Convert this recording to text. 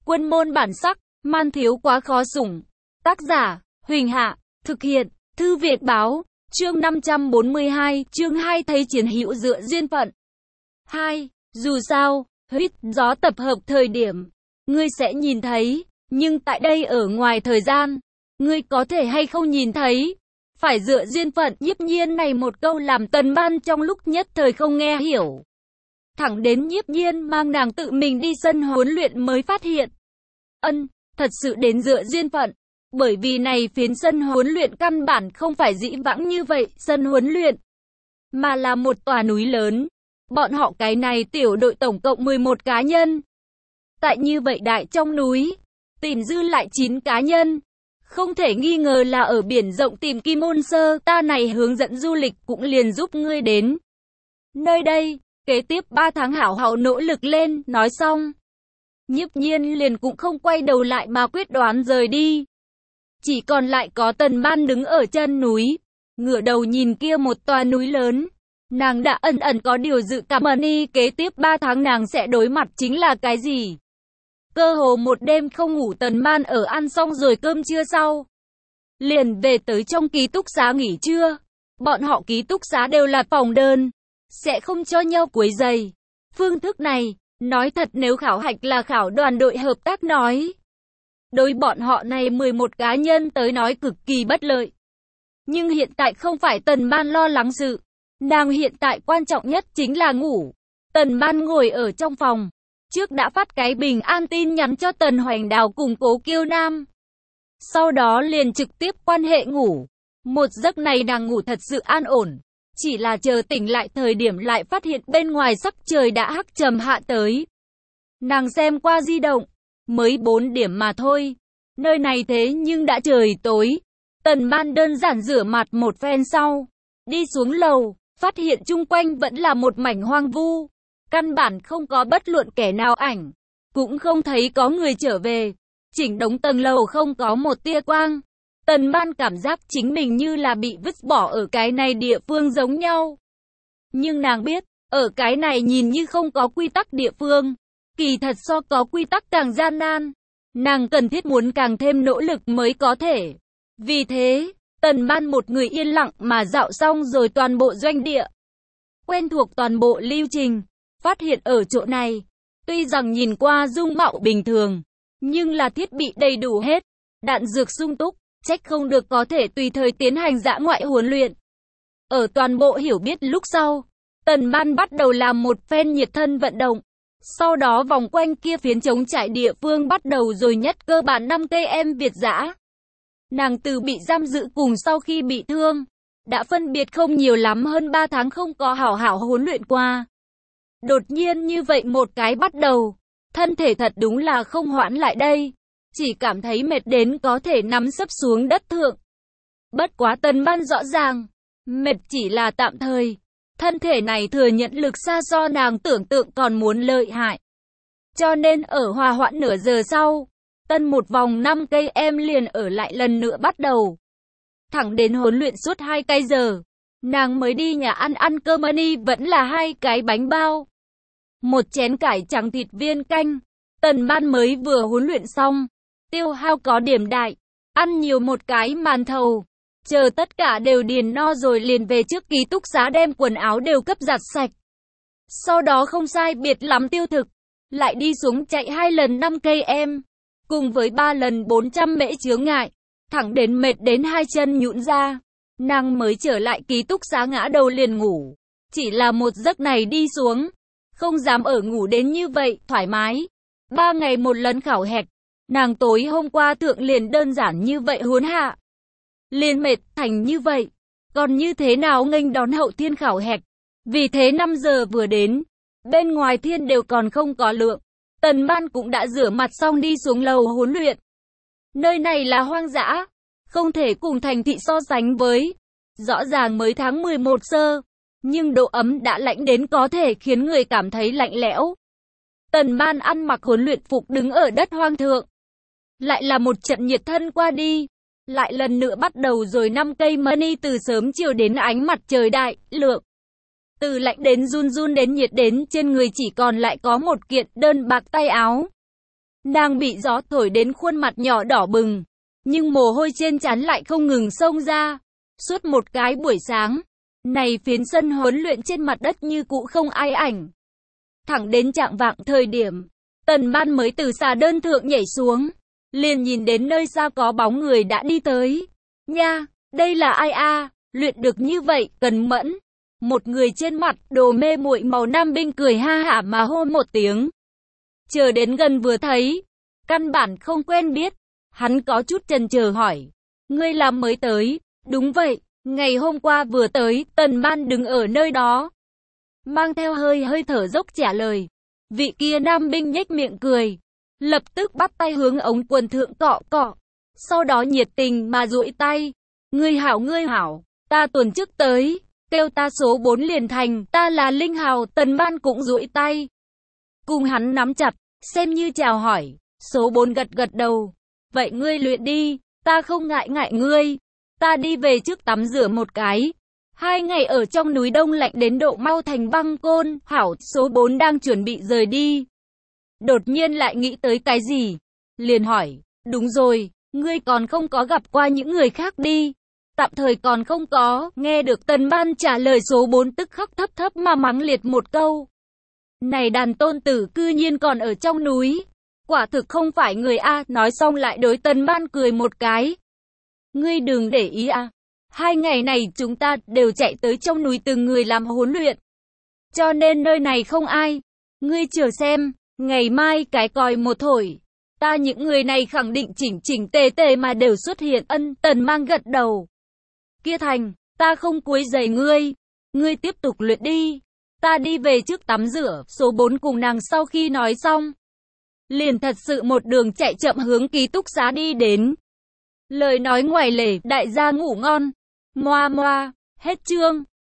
Quân môn bản sắc, man thiếu quá khó sủng. Tác giả, Huỳnh Hạ, thực hiện, Thư Việt Báo, chương 542, chương 2 thấy chiến hữu dựa duyên phận. 2. Dù sao, huyết gió tập hợp thời điểm, ngươi sẽ nhìn thấy, nhưng tại đây ở ngoài thời gian, ngươi có thể hay không nhìn thấy. Phải dựa duyên phận. Nhiếp Nhiên này một câu làm Tần Ban trong lúc nhất thời không nghe hiểu. Thẳng đến Nhiếp Nhiên mang nàng tự mình đi sân huấn luyện mới phát hiện. Thật sự đến dựa duyên phận. Bởi vì này phiến sân huấn luyện căn bản không phải dĩ vãng như vậy, sân huấn luyện, mà là một tòa núi lớn. Bọn họ cái này tiểu đội tổng cộng 11 cá nhân. Tại như vậy đại trong núi, tìm dư lại 9 cá nhân. Không thể nghi ngờ là ở biển rộng tìm Kim Môn Sơ, ta này hướng dẫn du lịch cũng liền giúp ngươi đến nơi đây, kế tiếp 3 tháng hảo hảo nỗ lực lên. Nói xong, Nhiếp Nhiên liền cũng không quay đầu lại mà quyết đoán rời đi. Chỉ còn lại có Tần Ban đứng ở chân núi, ngửa đầu nhìn kia một tòa núi lớn. Nàng đã ẩn ẩn có điều dự cảm kế tiếp 3 tháng nàng sẽ đối mặt chính là cái gì. Cơ hồ một đêm không ngủ, Tần Ban ở ăn xong rồi cơm trưa sau, liền về tới trong ký túc xá nghỉ trưa. Bọn họ ký túc xá đều là phòng đơn, sẽ không cho nhau quấy rầy. Phương thức này, nói thật nếu khảo hạch là khảo đoàn đội hợp tác nói, đối bọn họ này 11 cá nhân tới nói cực kỳ bất lợi. Nhưng hiện tại không phải Tần Ban lo lắng sự, nàng hiện tại quan trọng nhất chính là ngủ. Tần Ban ngồi ở trong phòng, trước đã phát cái bình an tin nhắn cho Tần Hoành Đào cùng Cố Kiêu Nam. Sau đó liền trực tiếp quan hệ ngủ. Một giấc này nàng ngủ thật sự an ổn. Chỉ là chờ tỉnh lại thời điểm lại phát hiện bên ngoài sắc trời đã hắc trầm hạ tới. Nàng xem qua di động, mới 4 điểm mà thôi. Nơi này thế nhưng đã trời tối. Tần Ban đơn giản rửa mặt một phen sau, đi xuống lầu, phát hiện chung quanh vẫn là một mảnh hoang vu. Căn bản không có bất luận kẻ nào ảnh, cũng không thấy có người trở về. Chỉnh đống tầng lầu không có một tia quang. Tần Ban cảm giác chính mình như là bị vứt bỏ ở cái này địa phương giống nhau. Nhưng nàng biết, ở cái này nhìn như không có quy tắc địa phương, kỳ thật so có quy tắc càng gian nan. Nàng cần thiết muốn càng thêm nỗ lực mới có thể. Vì thế, Tần Ban một người yên lặng mà dạo xong rồi toàn bộ doanh địa. Quen thuộc toàn bộ lưu trình, phát hiện ở chỗ này, tuy rằng nhìn qua dung mạo bình thường, nhưng là thiết bị đầy đủ hết, đạn dược sung túc, trách không được có thể tùy thời tiến hành dã ngoại huấn luyện. Ở toàn bộ hiểu biết lúc sau, Tần Ban bắt đầu làm một phen nhiệt thân vận động. Sau đó vòng quanh kia phiến trống trải địa phương bắt đầu rồi nhất cơ bản 5 km Việt dã. Nàng từ bị giam giữ cùng sau khi bị thương, đã phân biệt không nhiều lắm, hơn 3 tháng không có hảo hảo huấn luyện qua. Đột nhiên như vậy một cái bắt đầu, thân thể thật đúng là không hoãn lại đây, chỉ cảm thấy mệt đến có thể nằm sấp xuống đất thượng. Bất quá Tần Ban rõ ràng, mệt chỉ là tạm thời, thân thể này thừa nhận lực xa so nàng tưởng tượng còn muốn lợi hại. Cho nên ở hòa hoãn nửa giờ sau, tân một vòng 5 cây em liền ở lại lần nữa bắt đầu. Thẳng đến huấn luyện suốt 2 cây giờ, nàng mới đi nhà ăn cơm, vẫn là 2 cái bánh bao, một chén cải trắng thịt viên canh. Tần Ban mới vừa huấn luyện xong, tiêu hao có điểm đại, ăn nhiều một cái màn thầu. Chờ tất cả đều điền no rồi liền về trước ký túc xá đem quần áo đều cấp giặt sạch. Sau đó không sai biệt lắm tiêu thực, lại đi xuống chạy 2 lần 5 km, cùng với 3 lần 400 mễ chướng ngại, thẳng đến mệt đến 2 chân nhũn ra. Nàng mới trở lại ký túc xá ngã đầu liền ngủ. Chỉ là một giấc này đi xuống, không dám ở ngủ đến như vậy, thoải mái. 3 ngày một lần khảo hạch, nàng tối hôm qua thượng liền đơn giản như vậy huấn hạ. Liền mệt thành như vậy, còn như thế nào nghênh đón hậu thiên khảo hạch. Vì thế 5 giờ vừa đến, bên ngoài thiên đều còn không có lượng. Tần Ban cũng đã rửa mặt xong đi xuống lầu huấn luyện. Nơi này là hoang dã, không thể cùng thành thị so sánh với. Rõ ràng mới tháng 11 sơ, nhưng độ ấm đã lạnh đến có thể khiến người cảm thấy lạnh lẽo. Tần Ban ăn mặc huấn luyện phục đứng ở đất hoang thượng. Lại là một trận nhiệt thân qua đi. Lại lần nữa bắt đầu rồi 5 cây money từ sớm chiều đến ánh mặt trời đại lượng. Từ lạnh đến run run đến nhiệt đến trên người chỉ còn lại có một kiện đơn bạc tay áo. Nàng bị gió thổi đến khuôn mặt nhỏ đỏ bừng, nhưng mồ hôi trên trán lại không ngừng xông ra. Suốt một cái buổi sáng, này phiến sân huấn luyện trên mặt đất như cũ không ai ảnh. Thẳng đến chạng vạng thời điểm, Tần Ban mới từ xà đơn thượng nhảy xuống, liền nhìn đến nơi xa có bóng người đã đi tới. Nha, đây là ai a? Luyện được như vậy, cần mẫn. Một người trên mặt đồ mê muội màu nam binh cười ha hả mà hô một tiếng. Chờ đến gần vừa thấy, căn bản không quen biết, hắn có chút chần chờ hỏi, ngươi là mới tới? Đúng vậy, ngày hôm qua vừa tới. Tần Ban đứng ở nơi đó, mang theo hơi thở dốc trả lời. Vị kia nam binh nhếch miệng cười, lập tức bắt tay hướng ống quần thượng cọ cọ, sau đó nhiệt tình mà duỗi tay. Ngươi hảo, ta tuần trước tới, kêu ta số 4 liền thành, ta là Linh Hào. Tần Ban cũng duỗi tay, cùng hắn nắm chặt, xem như chào hỏi. Số 4 gật gật đầu, vậy ngươi luyện đi, ta không ngại ngươi, ta đi về trước tắm rửa một cái. 2 ngày ở trong núi đông lạnh đến độ mau thành băng côn. Hảo. Số 4 đang chuẩn bị rời đi, đột nhiên lại nghĩ tới cái gì, liền hỏi, đúng rồi, ngươi còn không có gặp qua những người khác đi? Tạm thời còn không có. Nghe được Tần Ban trả lời, số 4 tức khắc thấp mà mắng liệt một câu. Này đàn tôn tử cư nhiên còn ở trong núi, quả thực không phải người a. Nói xong lại đối Tần Ban cười một cái. Ngươi đừng để ý a, 2 ngày này chúng ta đều chạy tới trong núi từng người làm huấn luyện, cho nên nơi này không ai. Ngươi chờ xem, ngày mai cái còi một thổi, ta những người này khẳng định chỉnh tề mà đều xuất hiện. Tần Mang gật đầu. Kia thành, ta không quấy rầy ngươi, ngươi tiếp tục luyện đi, ta đi về trước tắm rửa. Số 4 cùng nàng sau khi nói xong, liền thật sự một đường chạy chậm hướng ký túc xá đi đến. Lời nói ngoài lề, đại gia ngủ ngon. Moa, hết chương.